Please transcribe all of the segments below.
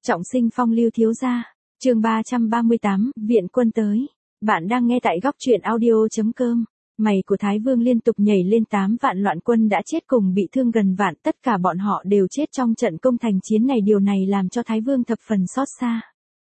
Trọng sinh phong lưu thiếu gia. Chương 338, viện quân tới. Bạn đang nghe tại góc truyện audio.com. Mày của Thái Vương liên tục nhảy lên 8 vạn loạn quân đã chết cùng bị thương gần vạn, tất cả bọn họ đều chết trong trận công thành chiến này, điều này làm cho Thái Vương thập phần xót xa.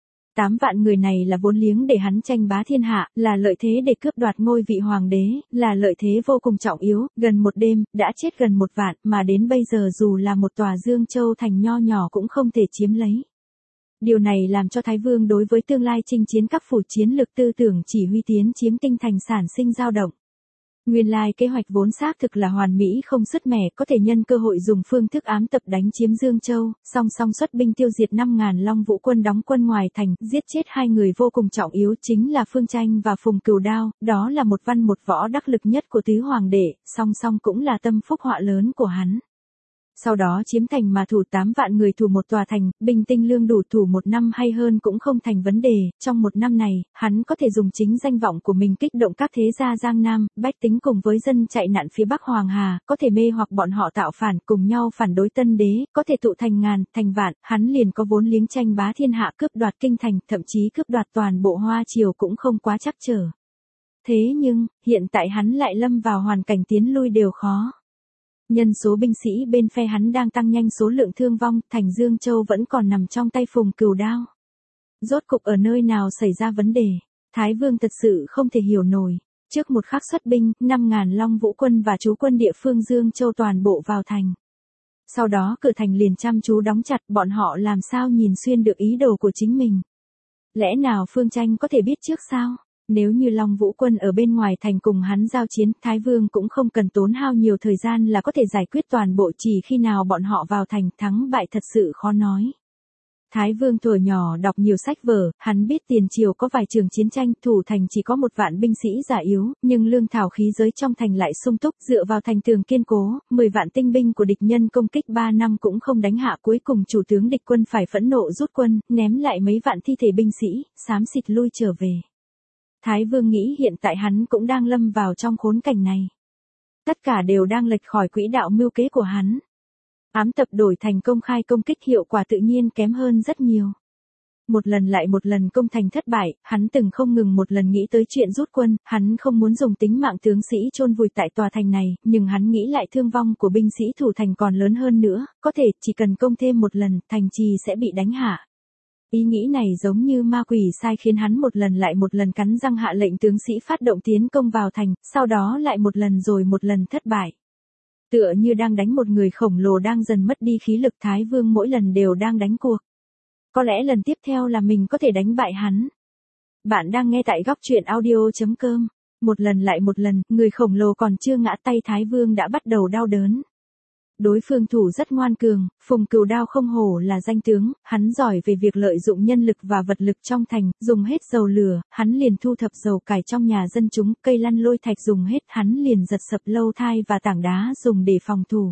8 vạn người này là vốn liếng để hắn tranh bá thiên hạ, là lợi thế để cướp đoạt ngôi vị hoàng đế, là lợi thế vô cùng trọng yếu, gần một đêm, đã chết gần 1 vạn, mà đến bây giờ dù là một tòa Dương Châu thành nho nhỏ cũng không thể chiếm lấy. Điều này làm cho Thái Vương đối với tương lai chinh chiến các phủ chiến lược tư tưởng chỉ huy tiến chiếm kinh thành sản sinh dao động. Nguyên lai kế hoạch vốn xác thực là hoàn mỹ không sứt mẻ, có thể nhân cơ hội dùng phương thức ám tập đánh chiếm Dương Châu, song song xuất binh tiêu diệt 5.000 Long Vũ quân đóng quân ngoài thành, giết chết 2 người vô cùng trọng yếu chính là Phương Tranh và Phùng Cửu Đao, đó là một văn một võ đắc lực nhất của tứ hoàng đệ, song song cũng là tâm phúc họa lớn của hắn. Sau đó chiếm thành mà thủ 8 vạn người thủ một tòa thành, binh tinh lương đủ thủ 1 năm hay hơn cũng không thành vấn đề, trong 1 năm này, hắn có thể dùng chính danh vọng của mình kích động các thế gia Giang Nam, bách tính cùng với dân chạy nạn phía Bắc Hoàng Hà, có thể mê hoặc bọn họ tạo phản cùng nhau phản đối Tân Đế, có thể tụ thành ngàn, thành vạn, hắn liền có vốn liếng tranh bá thiên hạ, cướp đoạt kinh thành, thậm chí cướp đoạt toàn bộ Hoa Triều cũng không quá trắc trở. Thế nhưng, hiện tại hắn lại lâm vào hoàn cảnh tiến lui đều khó. Nhân số binh sĩ bên phe hắn đang tăng nhanh, số lượng thương vong, thành Dương Châu vẫn còn nằm trong tay Phùng Cửu Đao. Rốt cục ở nơi nào xảy ra vấn đề, Thái Vương thật sự không thể hiểu nổi. Trước một khắc xuất binh, 5.000 Long Vũ quân và trú quân địa phương Dương Châu toàn bộ vào thành. Sau đó cửa thành liền chăm chú đóng chặt, bọn họ làm sao nhìn xuyên được ý đồ của chính mình. Lẽ nào Phương Tranh có thể biết trước sao? Nếu như Long Vũ quân ở bên ngoài thành cùng hắn giao chiến, Thái Vương cũng không cần tốn hao nhiều thời gian là có thể giải quyết toàn bộ, chỉ khi nào bọn họ vào thành, thắng bại thật sự khó nói. Thái Vương thuở nhỏ đọc nhiều sách vở, hắn biết tiền triều có vài trường chiến tranh, thủ thành chỉ có 1 vạn binh sĩ già yếu, nhưng lương thảo khí giới trong thành lại sung túc, dựa vào thành tường kiên cố, 10 vạn tinh binh của địch nhân công kích 3 năm cũng không đánh hạ, cuối cùng chủ tướng địch quân phải phẫn nộ rút quân, ném lại mấy vạn thi thể binh sĩ, xám xịt lui trở về. Thái Vương nghĩ hiện tại hắn cũng đang lâm vào trong khốn cảnh này. Tất cả đều đang lệch khỏi quỹ đạo mưu kế của hắn. Ám tập đổi thành công khai công kích, hiệu quả tự nhiên kém hơn rất nhiều. Một lần lại một lần công thành thất bại, hắn từng không ngừng một lần nghĩ tới chuyện rút quân, hắn không muốn dùng tính mạng tướng sĩ chôn vùi tại tòa thành này, nhưng hắn nghĩ lại thương vong của binh sĩ thủ thành còn lớn hơn nữa, có thể chỉ cần công thêm một lần, thành trì sẽ bị đánh hạ. Ý nghĩ này giống như ma quỷ sai khiến hắn một lần lại một lần cắn răng hạ lệnh tướng sĩ phát động tiến công vào thành, sau đó lại một lần rồi một lần thất bại. Tựa như đang đánh một người khổng lồ đang dần mất đi khí lực, Thái Vương mỗi lần đều đang đánh cuộc. Có lẽ lần tiếp theo là mình có thể đánh bại hắn. Bạn đang nghe tại góc truyện audio.com. Một lần lại một lần, người khổng lồ còn chưa ngã tay, Thái Vương đã bắt đầu đau đớn. Đối phương thủ rất ngoan cường, Phùng Cửu Đao không hổ là danh tướng, hắn giỏi về việc lợi dụng nhân lực và vật lực trong thành, dùng hết dầu lửa, hắn liền thu thập dầu cải trong nhà dân chúng, cây lăn lôi thạch dùng hết, hắn liền giật sập lâu thai và tảng đá dùng để phòng thủ.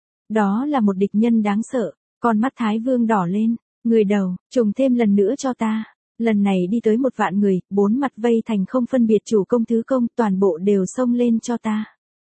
Đó là một địch nhân đáng sợ, con mắt Thái Vương đỏ lên, người đầu, trùng thêm lần nữa cho ta. Lần này đi tới 1 vạn người, 4 mặt vây thành không phân biệt chủ công thứ công, toàn bộ đều xông lên cho ta.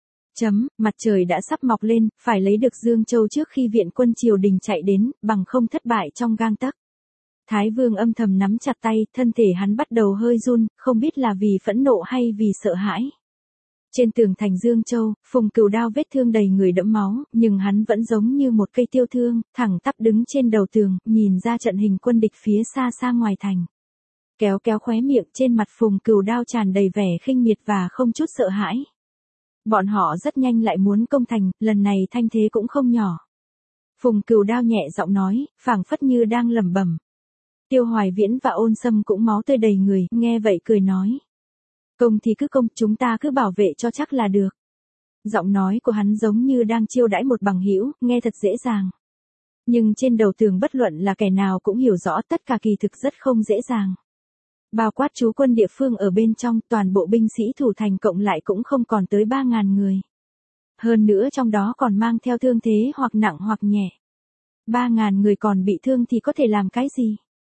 Mặt trời đã sắp mọc lên, phải lấy được Dương Châu trước khi viện quân triều đình chạy đến, bằng không thất bại trong gang tấc. Thái Vương âm thầm nắm chặt tay, thân thể hắn bắt đầu hơi run, không biết là vì phẫn nộ hay vì sợ hãi. Trên tường thành Dương Châu, Phùng Cửu Đao vết thương đầy người đẫm máu, nhưng hắn vẫn giống như một cây tiêu thương, thẳng tắp đứng trên đầu tường, nhìn ra trận hình quân địch phía xa xa ngoài thành. Kéo kéo khóe miệng, trên mặt Phùng Cửu Đao tràn đầy vẻ khinh miệt và không chút sợ hãi. Bọn họ rất nhanh lại muốn công thành, lần này thanh thế cũng không nhỏ. Phùng Cửu Đao nhẹ giọng nói, phảng phất như đang lẩm bẩm. Tiêu Hoài Viễn và Ôn Sâm cũng máu tươi đầy người, nghe vậy cười nói. Công thì cứ công, chúng ta cứ bảo vệ cho chắc là được. Giọng nói của hắn giống như đang chiêu đãi một bằng hữu, nghe thật dễ dàng. Nhưng trên đầu tường bất luận là kẻ nào cũng hiểu rõ tất cả kỳ thực rất không dễ dàng. Bao quát trú quân địa phương ở bên trong, toàn bộ binh sĩ thủ thành cộng lại cũng không còn tới 3.000 người. Hơn nữa trong đó còn mang theo thương thế hoặc nặng hoặc nhẹ. 3.000 người còn bị thương thì có thể làm cái gì?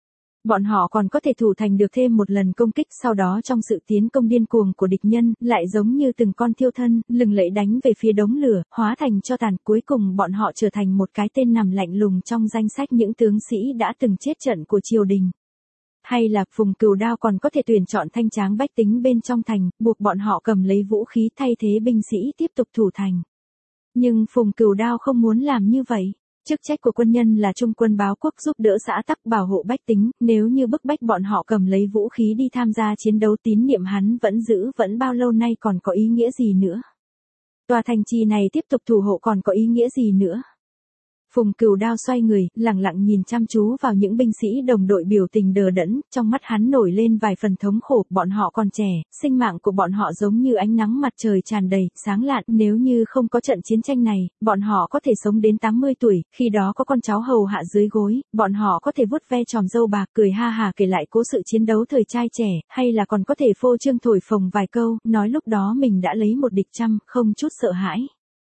bọn họ còn có thể thủ thành được thêm một lần công kích, sau đó trong sự tiến công điên cuồng của địch nhân, lại giống như từng con thiêu thân, lừng lẫy đánh về phía đống lửa, hóa thành tro tàn. Cuối cùng bọn họ trở thành một cái tên nằm lạnh lùng trong danh sách những tướng sĩ đã từng chết trận của triều đình. Hay là Phùng Cừu Đao còn có thể tuyển chọn thanh tráng bách tính bên trong thành, buộc bọn họ cầm lấy vũ khí thay thế binh sĩ tiếp tục thủ thành. Nhưng Phùng Cừu Đao không muốn làm như vậy. Chức trách của quân nhân là trung quân báo quốc, giúp đỡ xã tắc, bảo hộ bách tính, nếu như bức bách bọn họ cầm lấy vũ khí đi tham gia chiến đấu, tín niệm hắn vẫn giữ vẫn bao lâu nay còn có ý nghĩa gì nữa? Tòa thành trì này tiếp tục thủ hộ còn có ý nghĩa gì nữa? Phùng Cừu Đao xoay người, lặng lặng nhìn chăm chú vào những binh sĩ đồng đội biểu tình đờ đẫn, trong mắt hắn nổi lên vài phần thống khổ, bọn họ còn trẻ, sinh mạng của bọn họ giống như ánh nắng mặt trời tràn đầy, sáng lạn, nếu như không có trận chiến tranh này, bọn họ có thể sống đến 80 tuổi, khi đó có con cháu hầu hạ dưới gối, bọn họ có thể vuốt ve tròm râu bạc, cười ha hà kể lại cố sự chiến đấu thời trai trẻ, hay là còn có thể phô trương thổi phồng vài câu, nói lúc đó mình đã lấy một địch trăm, không chút sợ hãi.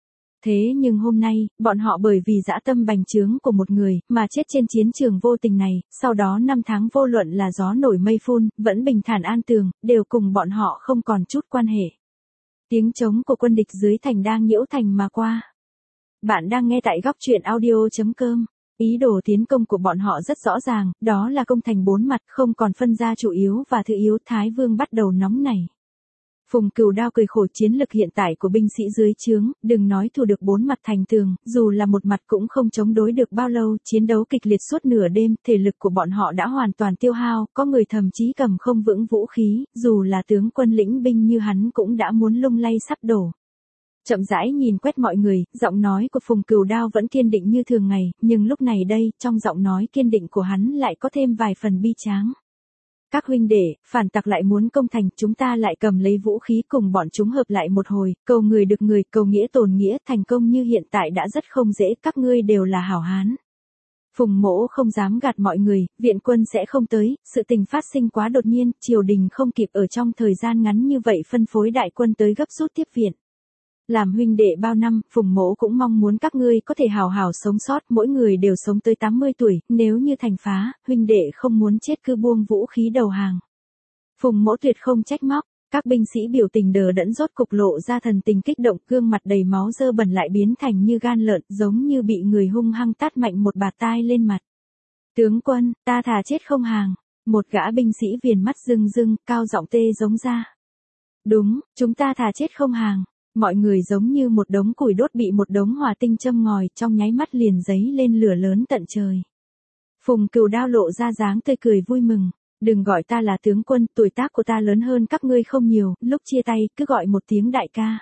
Thế nhưng hôm nay, bọn họ bởi vì dã tâm bành trướng của một người, mà chết trên chiến trường vô tình này, sau đó 5 tháng vô luận là gió nổi mây phun, vẫn bình thản an tường, đều cùng bọn họ không còn chút quan hệ. Tiếng trống của quân địch dưới thành đang nhiễu thành mà qua. Bạn đang nghe tại góc truyện audio.com. Ý đồ tiến công của bọn họ rất rõ ràng, đó là công thành 4 mặt, không còn phân ra chủ yếu và thứ yếu. Thái Vương bắt đầu nóng nảy. Phùng Cừu Đao cười khổ, chiến lực hiện tại của binh sĩ dưới trướng, đừng nói thủ được 4 mặt thành tường, dù là một mặt cũng không chống đối được bao lâu, chiến đấu kịch liệt suốt nửa đêm, thể lực của bọn họ đã hoàn toàn tiêu hao, có người thậm chí cầm không vững vũ khí, dù là tướng quân lĩnh binh như hắn cũng đã muốn lung lay sắp đổ. Chậm rãi nhìn quét mọi người, giọng nói của Phùng Cừu Đao vẫn kiên định như thường ngày, nhưng lúc này đây, trong giọng nói kiên định của hắn lại có thêm vài phần bi tráng. Các huynh đệ, phản tặc lại muốn công thành, chúng ta lại cầm lấy vũ khí cùng bọn chúng hợp lại một hồi, cầu người được người, cầu nghĩa tồn nghĩa, thành công như hiện tại đã rất không dễ, các ngươi đều là hảo hán. Phùng Mỗ không dám gạt mọi người, viện quân sẽ không tới, sự tình phát sinh quá đột nhiên, triều đình không kịp ở trong thời gian ngắn như vậy phân phối đại quân tới gấp rút tiếp viện. Làm huynh đệ bao năm, Phùng Mỗ cũng mong muốn các ngươi có thể hào hào sống sót, mỗi người đều sống tới 80 tuổi, nếu như thành phá, huynh đệ không muốn chết cứ buông vũ khí đầu hàng. Phùng Mỗ tuyệt không trách móc, các binh sĩ biểu tình đờ đẫn rốt cục lộ ra thần tình kích động, gương mặt đầy máu dơ bẩn lại biến thành như gan lợn, giống như bị người hung hăng tát mạnh một bạt tai lên mặt. Tướng quân, ta thà chết không hàng, một gã binh sĩ viền mắt rưng rưng, cao giọng tê giống ra. Đúng, chúng ta thà chết không hàng. Mọi người giống như một đống củi đốt bị một đống hỏa tinh châm ngòi, trong nháy mắt liền giấy lên lửa lớn tận trời. Phùng Cừu Đao lộ ra dáng tươi cười vui mừng. Đừng gọi ta là tướng quân, tuổi tác của ta lớn hơn các ngươi không nhiều, lúc chia tay cứ gọi một tiếng đại ca.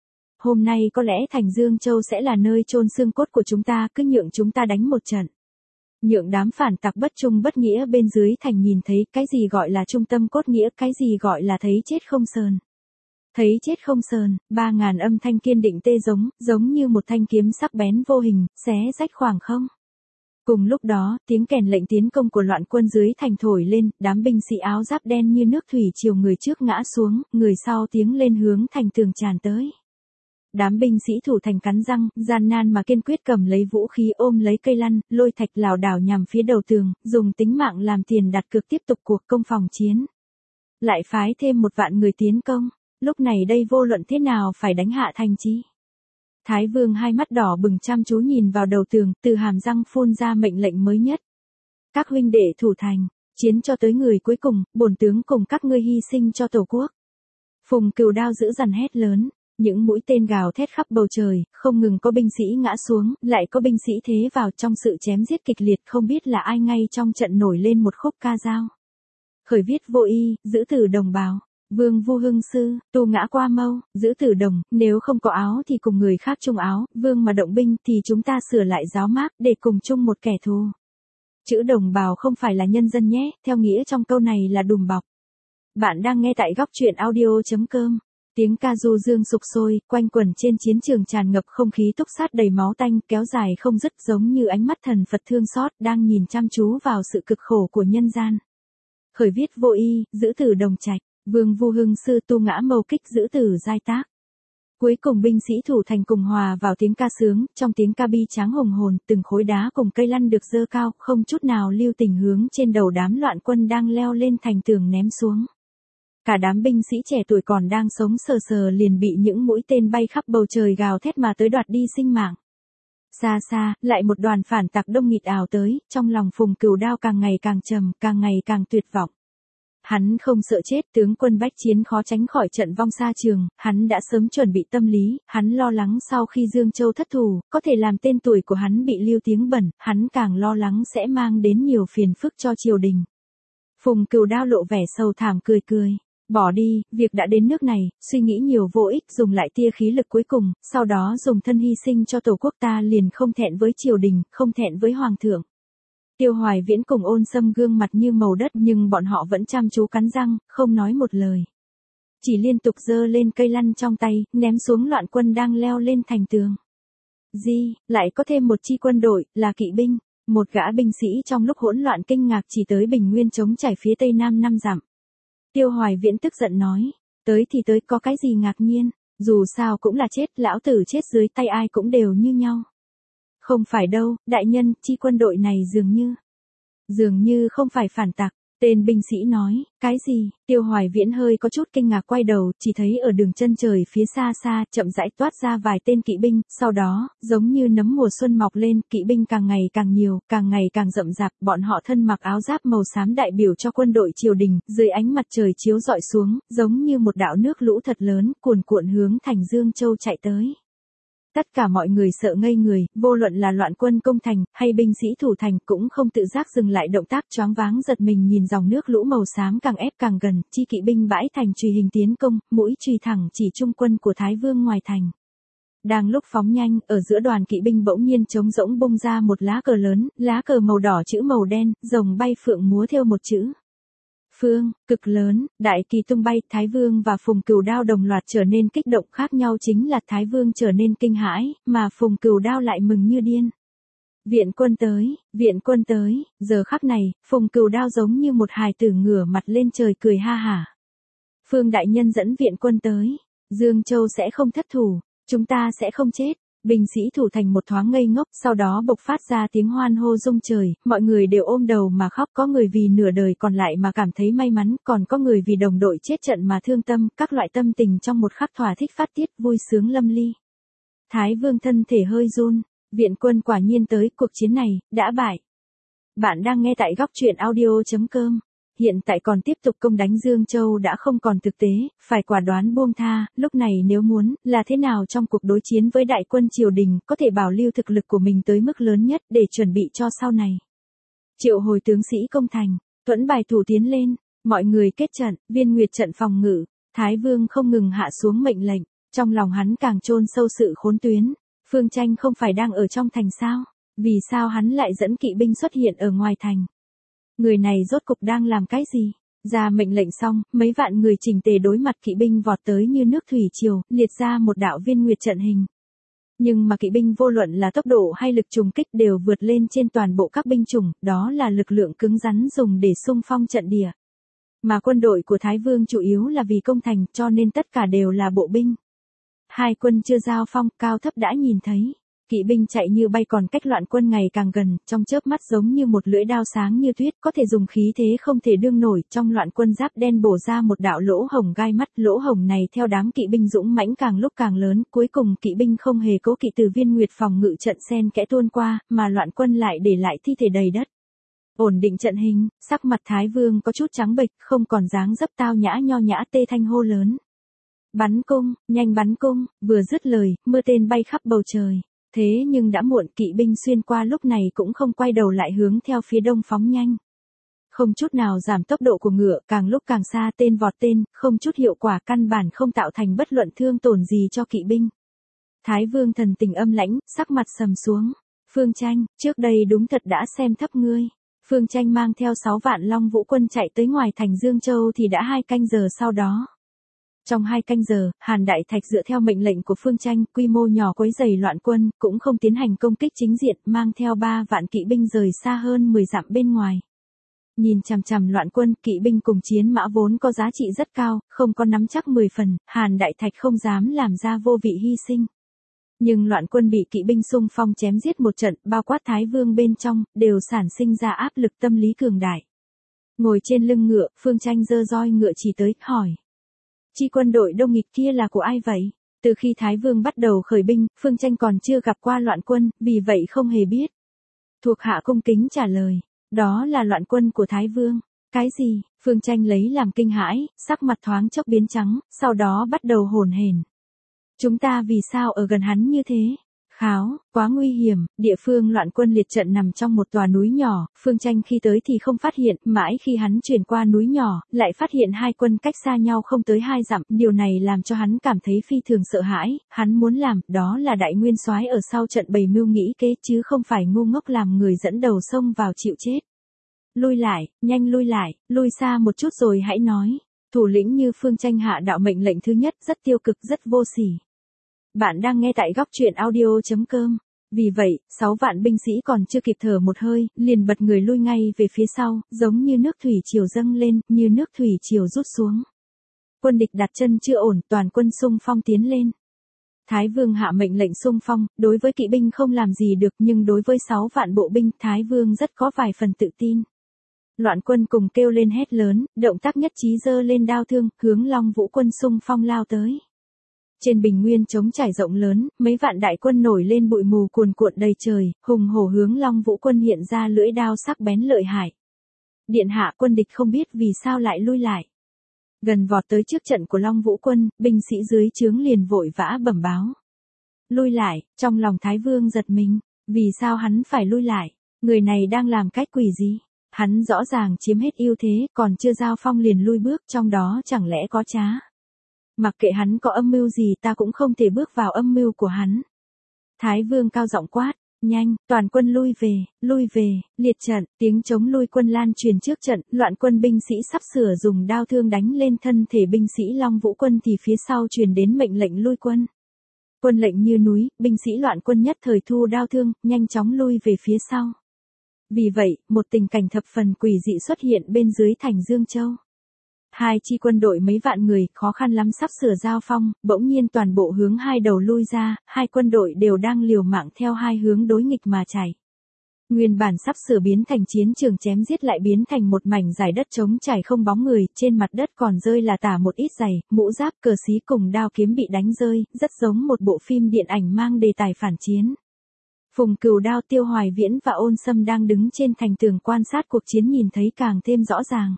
Hôm nay có lẽ thành Dương Châu sẽ là nơi chôn xương cốt của chúng ta, cứ nhượng chúng ta đánh một trận. Nhượng đám phản tặc bất trung bất nghĩa bên dưới thành nhìn thấy cái gì gọi là trung tâm cốt nghĩa, cái gì gọi là thấy chết không sờn. Thấy chết không sờn, 3.000 âm thanh kiên định tê giống như một thanh kiếm sắc bén vô hình, xé rách khoảng không. Cùng lúc đó, tiếng kèn lệnh tiến công của loạn quân dưới thành thổi lên, đám binh sĩ áo giáp đen như nước thủy triều người trước ngã xuống, người sau tiến lên hướng thành tường tràn tới. Đám binh sĩ thủ thành cắn răng, gian nan mà kiên quyết cầm lấy vũ khí, ôm lấy cây lăn, lôi thạch lảo đảo nhằm phía đầu tường, dùng tính mạng làm tiền đặt cược tiếp tục cuộc công phòng chiến. Lại phái thêm 1 vạn người tiến công. Lúc này đây vô luận thế nào phải đánh hạ thành trì. Thái Vương hai mắt đỏ bừng chăm chú nhìn vào đầu tường, từ hàm răng phun ra mệnh lệnh mới nhất. Các huynh đệ thủ thành, chiến cho tới người cuối cùng, bổn tướng cùng các ngươi hy sinh cho Tổ quốc. Phùng Cừu Đao dữ dằn hét lớn, những mũi tên gào thét khắp bầu trời, không ngừng có binh sĩ ngã xuống, lại có binh sĩ thế vào trong sự chém giết kịch liệt, không biết là ai ngay trong trận nổi lên một khúc ca dao. Khởi viết vô y, giữ tử đồng bào. Vương Vu Hưng Sư, tu ngã qua mâu, giữ tử đồng, nếu không có áo thì cùng người khác chung áo, vương mà động binh thì chúng ta sửa lại giáo mác để cùng chung một kẻ thù. Chữ đồng bào không phải là nhân dân nhé, theo nghĩa trong câu này là đùm bọc. Bạn đang nghe tại góc truyện audio.com. Tiếng ca du dương sục sôi, quanh quẩn trên chiến trường tràn ngập không khí túc sát đầy máu tanh, kéo dài không dứt giống như ánh mắt thần Phật thương xót đang nhìn chăm chú vào sự cực khổ của nhân gian. Khởi viết vô y, giữ tử đồng trạch. Vương Vu Hưng Sư tu ngã mâu kích giữ tử giai tác. Cuối cùng binh sĩ thủ thành cùng hòa vào tiếng ca sướng, trong tiếng ca bi tráng hùng hồn, từng khối đá cùng cây lăn được dơ cao, không chút nào lưu tình hướng trên đầu đám loạn quân đang leo lên thành tường ném xuống. Cả đám binh sĩ trẻ tuổi còn đang sống sờ sờ liền bị những mũi tên bay khắp bầu trời gào thét mà tới đoạt đi sinh mạng. Xa xa, lại một đoàn phản tặc đông nghịt ào tới, trong lòng Phùng Cửu Đao càng ngày càng trầm, càng ngày càng tuyệt vọng. Hắn không sợ chết, tướng quân bách chiến khó tránh khỏi trận vong xa trường, hắn đã sớm chuẩn bị tâm lý, hắn lo lắng sau khi Dương Châu thất thủ, có thể làm tên tuổi của hắn bị lưu tiếng bẩn, hắn càng lo lắng sẽ mang đến nhiều phiền phức cho triều đình. Phùng Cửu Đao lộ vẻ sầu thảm cười cười. Bỏ đi, việc đã đến nước này, suy nghĩ nhiều vô ích, dùng lại tia khí lực cuối cùng, sau đó dùng thân hy sinh cho tổ quốc ta liền không thẹn với triều đình, không thẹn với hoàng thượng. Tiêu Hoài Viễn cùng Ôn Sâm gương mặt như màu đất nhưng bọn họ vẫn chăm chú cắn răng, không nói một lời. Chỉ liên tục giơ lên cây lăn trong tay, ném xuống loạn quân đang leo lên thành tường. Lại có thêm một chi quân đội, là kỵ binh, một gã binh sĩ trong lúc hỗn loạn kinh ngạc chỉ tới Bình Nguyên chống trải phía tây nam 5 dặm. Tiêu Hoài Viễn tức giận nói, tới thì tới có cái gì ngạc nhiên, dù sao cũng là chết, lão tử chết dưới tay ai cũng đều như nhau. Không phải đâu, đại nhân, chi quân đội này dường như không phải phản tặc. Tên binh sĩ nói, cái gì? Tiêu Hoài Viễn hơi có chút kinh ngạc quay đầu, chỉ thấy ở đường chân trời phía xa xa, chậm rãi toát ra vài tên kỵ binh, sau đó, giống như nấm mùa xuân mọc lên, kỵ binh càng ngày càng nhiều, càng ngày càng rậm rạp, bọn họ thân mặc áo giáp màu xám đại biểu cho quân đội triều đình, dưới ánh mặt trời chiếu rọi xuống, giống như một đạo nước lũ thật lớn, cuồn cuộn hướng thành Dương Châu chạy tới. Tất cả mọi người sợ ngây người, vô luận là loạn quân công thành, hay binh sĩ thủ thành cũng không tự giác dừng lại động tác choáng váng giật mình nhìn dòng nước lũ màu xám càng ép càng gần, chi kỵ binh bãi thành chùy hình tiến công, mũi chùy thẳng chỉ trung quân của Thái Vương ngoài thành. Đang lúc phóng nhanh, ở giữa đoàn kỵ binh bỗng nhiên trống rỗng bung ra một lá cờ lớn, lá cờ màu đỏ chữ màu đen, rồng bay phượng múa theo một chữ. Phương, cực lớn, đại kỳ tung bay, Thái Vương và Phùng Cửu Đao đồng loạt trở nên kích động, khác nhau chính là Thái Vương trở nên kinh hãi, mà Phùng Cửu Đao lại mừng như điên. Viện quân tới, giờ khắc này, Phùng Cửu Đao giống như một hài tử ngửa mặt lên trời cười ha hả. Phương đại nhân dẫn viện quân tới, Dương Châu sẽ không thất thủ, chúng ta sẽ không chết. Binh sĩ thủ thành một thoáng ngây ngốc, sau đó bộc phát ra tiếng hoan hô rung trời, mọi người đều ôm đầu mà khóc, có người vì nửa đời còn lại mà cảm thấy may mắn, còn có người vì đồng đội chết trận mà thương tâm, các loại tâm tình trong một khắc thỏa thích phát tiết, vui sướng lâm ly. Thái Vương thân thể hơi run, viện quân quả nhiên tới, cuộc chiến này đã bại. Bạn đang nghe tại góc truyện audio.com. Hiện tại còn tiếp tục công đánh Dương Châu đã không còn thực tế, phải quả đoán buông tha, lúc này nếu muốn, là thế nào trong cuộc đối chiến với đại quân triều đình, có thể bảo lưu thực lực của mình tới mức lớn nhất để chuẩn bị cho sau này. Triệu hồi tướng sĩ công thành, tuẫn bài thủ tiến lên, mọi người kết trận, Viên Nguyệt trận phòng ngự, Thái Vương không ngừng hạ xuống mệnh lệnh, trong lòng hắn càng chôn sâu sự khốn tuyến, Phương Tranh không phải đang ở trong thành sao, vì sao hắn lại dẫn kỵ binh xuất hiện ở ngoài thành? Người này rốt cục đang làm cái gì? Ra mệnh lệnh xong, mấy vạn người chỉnh tề đối mặt kỵ binh vọt tới như nước thủy triều, liệt ra một đạo Viên Nguyệt trận hình. Nhưng mà kỵ binh vô luận là tốc độ hay lực trùng kích đều vượt lên trên toàn bộ các binh chủng, đó là lực lượng cứng rắn dùng để xung phong trận địa. Mà quân đội của Thái Vương chủ yếu là vì công thành, cho nên tất cả đều là bộ binh. Hai quân chưa giao phong, cao thấp đã nhìn thấy. Kỵ binh chạy như bay còn cách loạn quân ngày càng gần, trong chớp mắt giống như một lưỡi đao sáng như tuyết, có thể dùng khí thế không thể đương nổi, trong loạn quân giáp đen bổ ra một đạo lỗ hổng gai mắt, lỗ hổng này theo đám kỵ binh dũng mãnh càng lúc càng lớn, cuối cùng kỵ binh không hề cố kỵ từ Viên Nguyệt phòng ngự trận xen kẽ tuôn qua, mà loạn quân lại để lại thi thể đầy đất. Ổn định trận hình, sắc mặt Thái Vương có chút trắng bệch, không còn dáng dấp tao nhã nho nhã, tê thanh hô lớn. Bắn cung, nhanh bắn cung, vừa dứt lời, mưa tên bay khắp bầu trời. Thế nhưng đã muộn, kỵ binh xuyên qua lúc này cũng không quay đầu lại hướng theo phía đông phóng nhanh. Không chút nào giảm tốc độ của ngựa, càng lúc càng xa, tên vọt tên, không chút hiệu quả, căn bản không tạo thành bất luận thương tổn gì cho kỵ binh. Thái Vương thần tình âm lãnh, sắc mặt sầm xuống. Phương Tranh, trước đây đúng thật đã xem thấp ngươi. Phương Tranh mang theo 6 vạn Long Vũ quân chạy tới ngoài thành Dương Châu thì đã 2 canh giờ sau đó. Trong 2 canh giờ, Hàn Đại Thạch dựa theo mệnh lệnh của Phương Tranh, quy mô nhỏ quấy rầy loạn quân, cũng không tiến hành công kích chính diện, mang theo 3 vạn kỵ binh rời xa hơn 10 dặm bên ngoài. Nhìn chằm chằm loạn quân, kỵ binh cùng chiến mã vốn có giá trị rất cao, không có nắm chắc 10 phần, Hàn Đại Thạch không dám làm ra vô vị hy sinh. Nhưng loạn quân bị kỵ binh xung phong chém giết một trận, bao quát Thái Vương bên trong, đều sản sinh ra áp lực tâm lý cường đại. Ngồi trên lưng ngựa, Phương Tranh giơ roi ngựa chỉ tới, hỏi. Chi quân đội đông nghịch kia là của ai vậy? Từ khi Thái Vương bắt đầu khởi binh, Phương Tranh còn chưa gặp qua loạn quân, vì vậy không hề biết. Thuộc hạ cung kính trả lời. Đó là loạn quân của Thái Vương. Cái gì? Phương Tranh lấy làm kinh hãi, sắc mặt thoáng chốc biến trắng, sau đó bắt đầu hồn hển. Chúng ta vì sao ở gần hắn như thế? Kháo, quá nguy hiểm, địa phương loạn quân liệt trận nằm trong một tòa núi nhỏ, Phương Tranh khi tới thì không phát hiện, mãi khi hắn chuyển qua núi nhỏ, lại phát hiện hai quân cách xa nhau không tới 2 dặm, điều này làm cho hắn cảm thấy phi thường sợ hãi, hắn muốn làm, đó là đại nguyên soái ở sau trận bày mưu nghĩ kế chứ không phải ngu ngốc làm người dẫn đầu xông vào chịu chết. Lui lại, nhanh lui xa một chút rồi hãy nói. Thủ lĩnh như Phương Tranh hạ đạo mệnh lệnh thứ nhất rất tiêu cực rất vô sỉ. Bạn đang nghe tại góc truyện audio.com. Vì vậy, 6 vạn binh sĩ còn chưa kịp thở một hơi, liền bật người lui ngay về phía sau, giống như nước thủy triều dâng lên, như nước thủy triều rút xuống. Quân địch đặt chân chưa ổn, toàn quân xung phong tiến lên. Thái Vương hạ mệnh lệnh xung phong, đối với kỵ binh không làm gì được nhưng đối với 6 vạn bộ binh, Thái Vương rất có vài phần tự tin. Loạn quân cùng kêu lên hét lớn, động tác nhất trí giơ lên đao thương, hướng Long Vũ quân xung phong lao tới. Trên bình nguyên trống trải rộng lớn, mấy vạn đại quân nổi lên bụi mù cuồn cuộn đầy trời, hùng hổ hướng Long Vũ quân hiện ra lưỡi đao sắc bén lợi hại. Điện hạ, quân địch không biết vì sao lại lui lại. Gần vọt tới trước trận của Long Vũ quân, binh sĩ dưới trướng liền vội vã bẩm báo. Lui lại, trong lòng Thái Vương giật mình, vì sao hắn phải lui lại? Người này đang làm cách quỷ gì? Hắn rõ ràng chiếm hết ưu thế, còn chưa giao phong liền lui bước, trong đó chẳng lẽ có trá? Mặc kệ hắn có âm mưu gì ta cũng không thể bước vào âm mưu của hắn. Thái Vương cao giọng quát, nhanh, toàn quân lui về, liệt trận, tiếng chống lui quân lan truyền trước trận, loạn quân binh sĩ sắp sửa dùng đao thương đánh lên thân thể binh sĩ Long Vũ quân thì phía sau truyền đến mệnh lệnh lui quân. Quân lệnh như núi, binh sĩ loạn quân nhất thời thu đao thương, nhanh chóng lui về phía sau. Vì vậy, một tình cảnh thập phần quỷ dị xuất hiện bên dưới thành Dương Châu. Hai chi quân đội mấy vạn người, khó khăn lắm sắp sửa giao phong, bỗng nhiên toàn bộ hướng hai đầu lui ra, hai quân đội đều đang liều mạng theo hai hướng đối nghịch mà chạy. Nguyên bản sắp sửa biến thành chiến trường chém giết lại biến thành một mảnh dài đất trống trải không bóng người, trên mặt đất còn rơi là tả một ít giày, mũ giáp, cờ xí cùng đao kiếm bị đánh rơi, rất giống một bộ phim điện ảnh mang đề tài phản chiến. Phùng Cừu Đao, Tiêu Hoài Viễn và Ôn Sâm đang đứng trên thành tường quan sát cuộc chiến nhìn thấy càng thêm rõ ràng.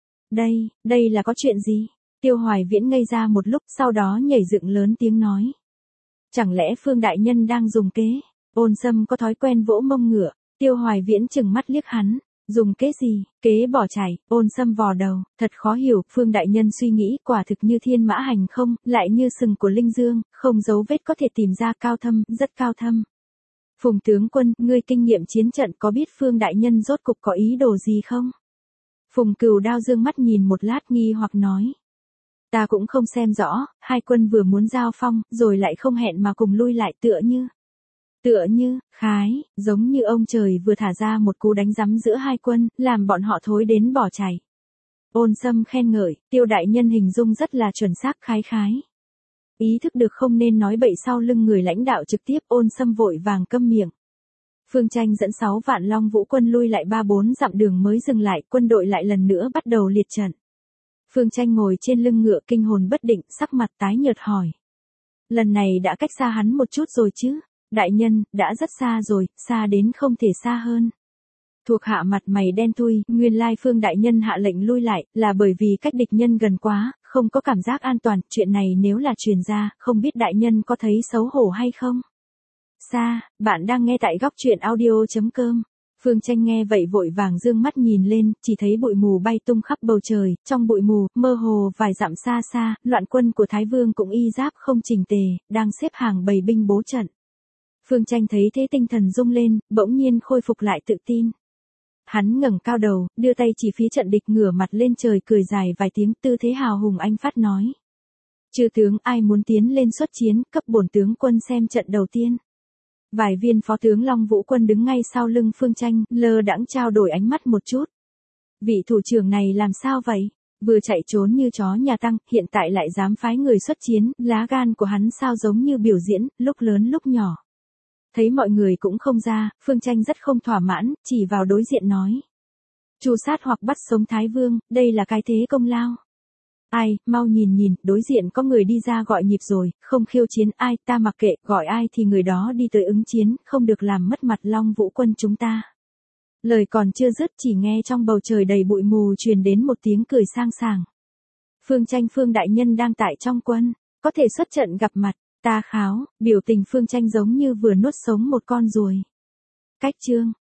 Đây là có chuyện gì? Tiêu Hoài Viễn ngây ra một lúc sau đó nhảy dựng lớn tiếng nói. Chẳng lẽ Phương đại nhân đang dùng kế? Ôn Sâm có thói quen vỗ mông ngựa, Tiêu Hoài Viễn chừng mắt liếc hắn. Dùng kế gì? Kế bỏ chạy, Ôn Sâm vò đầu, thật khó hiểu, Phương đại nhân suy nghĩ quả thực như thiên mã hành không, lại như sừng của Linh Dương, không dấu vết có thể tìm ra, cao thâm, rất cao thâm. Phùng tướng quân, ngươi kinh nghiệm chiến trận có biết Phương đại nhân rốt cục có ý đồ gì không? Phùng Cừu Đao dương mắt nhìn một lát nghi hoặc nói. Ta cũng không xem rõ, hai quân vừa muốn giao phong, rồi lại không hẹn mà cùng lui lại tựa như, khái, giống như ông trời vừa thả ra một cú đánh giấm giữa hai quân, làm bọn họ thối đến bỏ chạy. Ôn Sâm khen ngợi, Tiêu đại nhân hình dung rất là chuẩn xác, khái. Ý thức được không nên nói bậy sau lưng người lãnh đạo trực tiếp, Ôn Sâm vội vàng câm miệng. Phương Tranh dẫn 6 vạn Long Vũ quân lui lại 3-4 dặm đường mới dừng lại, quân đội lại lần nữa bắt đầu liệt trận. Phương Tranh ngồi trên lưng ngựa kinh hồn bất định, sắc mặt tái nhợt hỏi. Lần này đã cách xa hắn một chút rồi chứ? Đại nhân, đã rất xa rồi, xa đến không thể xa hơn. Thuộc hạ mặt mày đen thui, nguyên lai Phương đại nhân hạ lệnh lui lại, là bởi vì cách địch nhân gần quá, không có cảm giác an toàn, chuyện này nếu là truyền ra, không biết đại nhân có thấy xấu hổ hay không? Xa, bạn đang nghe tại góc truyện audio.com. Phương Tranh nghe vậy vội vàng dương mắt nhìn lên, chỉ thấy bụi mù bay tung khắp bầu trời, trong bụi mù, mơ hồ vài dặm xa xa, loạn quân của Thái Vương cũng y giáp không chỉnh tề, đang xếp hàng bày binh bố trận. Phương Tranh thấy thế tinh thần rung lên, bỗng nhiên khôi phục lại tự tin. Hắn ngẩng cao đầu, đưa tay chỉ phía trận địch ngửa mặt lên trời cười dài vài tiếng, tư thế hào hùng anh phát nói. Chư tướng, ai muốn tiến lên xuất chiến, cấp bổn tướng quân xem trận đầu tiên. Vài viên phó tướng Long Vũ quân đứng ngay sau lưng Phương Tranh, lơ đãng trao đổi ánh mắt một chút. Vị thủ trưởng này làm sao vậy? Vừa chạy trốn như chó nhà tăng, hiện tại lại dám phái người xuất chiến, lá gan của hắn sao giống như biểu diễn, lúc lớn lúc nhỏ. Thấy mọi người cũng không ra, Phương Tranh rất không thỏa mãn, chỉ vào đối diện nói. Tru sát hoặc bắt sống Thái Vương, đây là cái thế công lao. Ai, mau nhìn nhìn, đối diện có người đi ra gọi nhịp rồi, không khiêu chiến ai, ta mặc kệ, gọi ai thì người đó đi tới ứng chiến, không được làm mất mặt Long Vũ quân chúng ta. Lời còn chưa dứt chỉ nghe trong bầu trời đầy bụi mù truyền đến một tiếng cười sang sảng. Phương Tranh Phương đại nhân đang tại trong quân, có thể xuất trận gặp mặt, ta kháo, biểu tình Phương Tranh giống như vừa nuốt sống một con ruồi. Cách chương